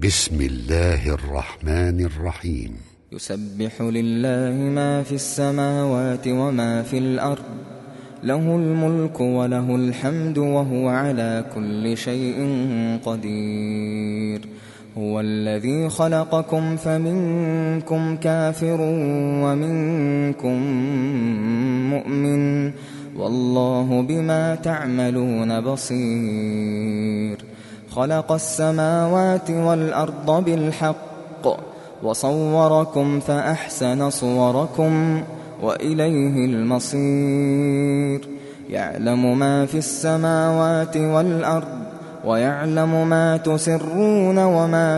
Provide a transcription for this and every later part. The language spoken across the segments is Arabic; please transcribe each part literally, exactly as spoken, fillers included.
بسم الله الرحمن الرحيم. يسبح لله ما في السماوات وما في الأرض، له الملك وله الحمد وهو على كل شيء قدير. هو الذي خلقكم فمنكم كافر ومنكم مؤمن، والله بما تعملون بصير. خلق السماوات والأرض بالحق وصوركم فأحسن صوركم وإليه المصير. يعلم ما في السماوات والأرض ويعلم ما تسرون وما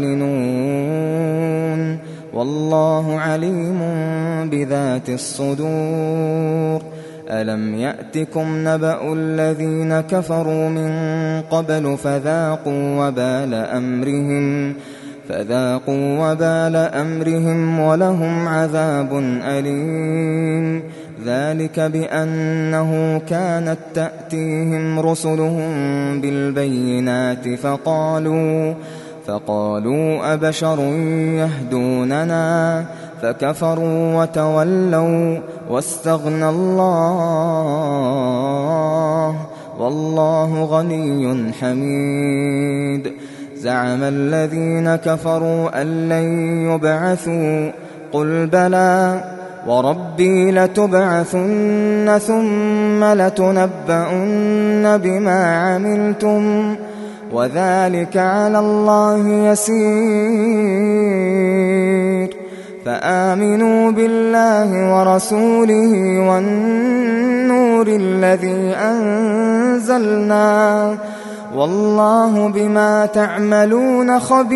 تعلنون، والله عليم بذات الصدور. ألم يأتكم نبأ الذين كفروا من قبل فذاقوا وبال أمرهم فذاقوا وبال أمرهم ولهم عذاب أليم. ذلك بأنه كانت تأتيهم رسلهم بالبينات فقالوا فقالوا أبشر يهدوننا فكفروا وتولوا واستغنى الله والله غني حميد. زعم الذين كفروا أن لن يبعثوا قل بلى وربي لتبعثن ثم لتنبؤن بما عملتم وذلك على الله يسير. فآمنوا بالله ورسوله والنور الذي أنزلنا والله بما تعملون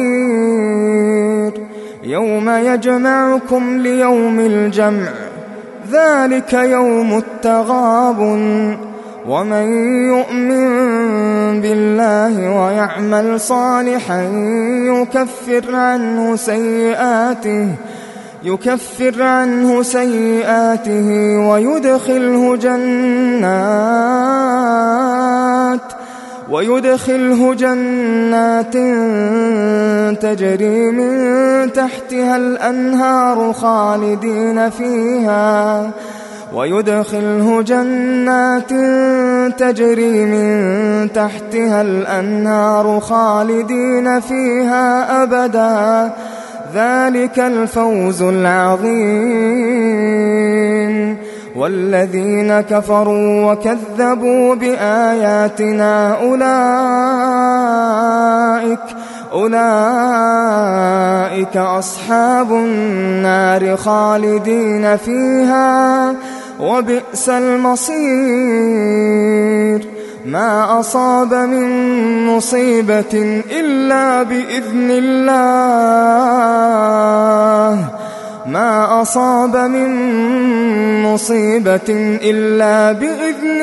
خبير. يوم يجمعكم ليوم الجمع ذلك يوم التغابن، ومن يؤمن بالله ويعمل صالحا يكفر عنه سيئاته يكفر عنه سيئاته ويدخله جنات ويدخله جنات تجري من تحتها الأنهار خالدين فيها ويدخله جنات تجري من تحتها الأنهار خالدين فيها أبدا. ذلك الفوز العظيم. والذين كفروا وكذبوا بآياتنا أولئك أولئك أصحاب النار خالدين فيها وبئس المصير. ما أصاب من مصيبة إلا بإذن الله ما أصاب من مصيبة إلا بإذن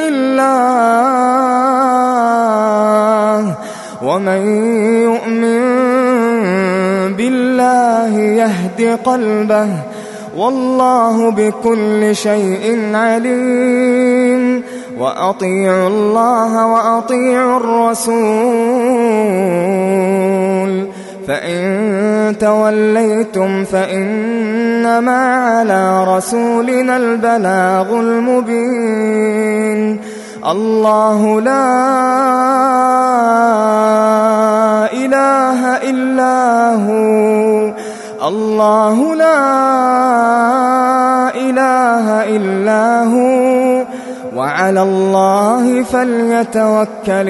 الله ومن يؤمن بالله يهد قلبه والله بكل شيء عليم. وأطيعوا الله وأطيعوا الرسول فإن توليتم فإنما على رسولنا البلاغ المبين. الله لا إله إلا هو الله لا إله إلا هو وعلى الله فليتوكل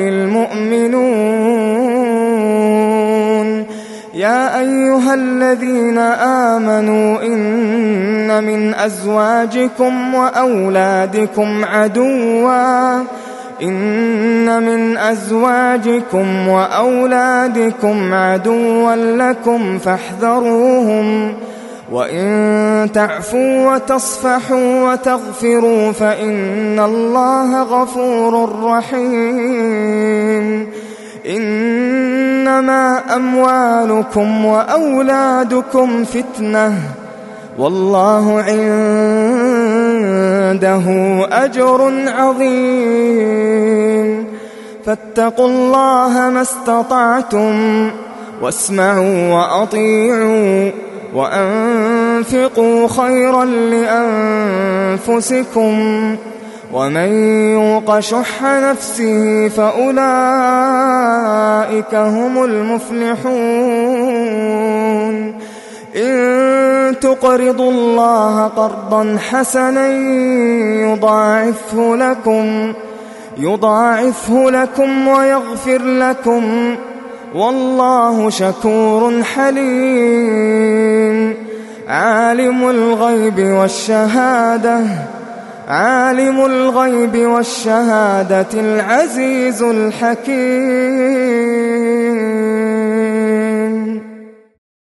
المؤمنون. يا أيها الذين آمنوا إن من أزواجكم وأولادكم عدوا إن من أزواجكم وأولادكم عدوا لكم فاحذروهم وإن تعفوا وتصفحوا وتغفروا فإن الله غفور رحيم. إنما أموالكم وأولادكم فتنة والله عنده أجر عظيم. فاتقوا الله ما استطعتم واسمعوا وأطيعوا وأنفقوا خيرا لأنفسكم ومن يوق شح نفسه فأولئك هم المفلحون إن تقرضوا الله قرضا حسنا يضاعفه لكم يضاعفه لكم ويغفر لكم والله شكور حليم عالم الغيب والشهادة عالم الغيب والشهادة العزيز الحكيم.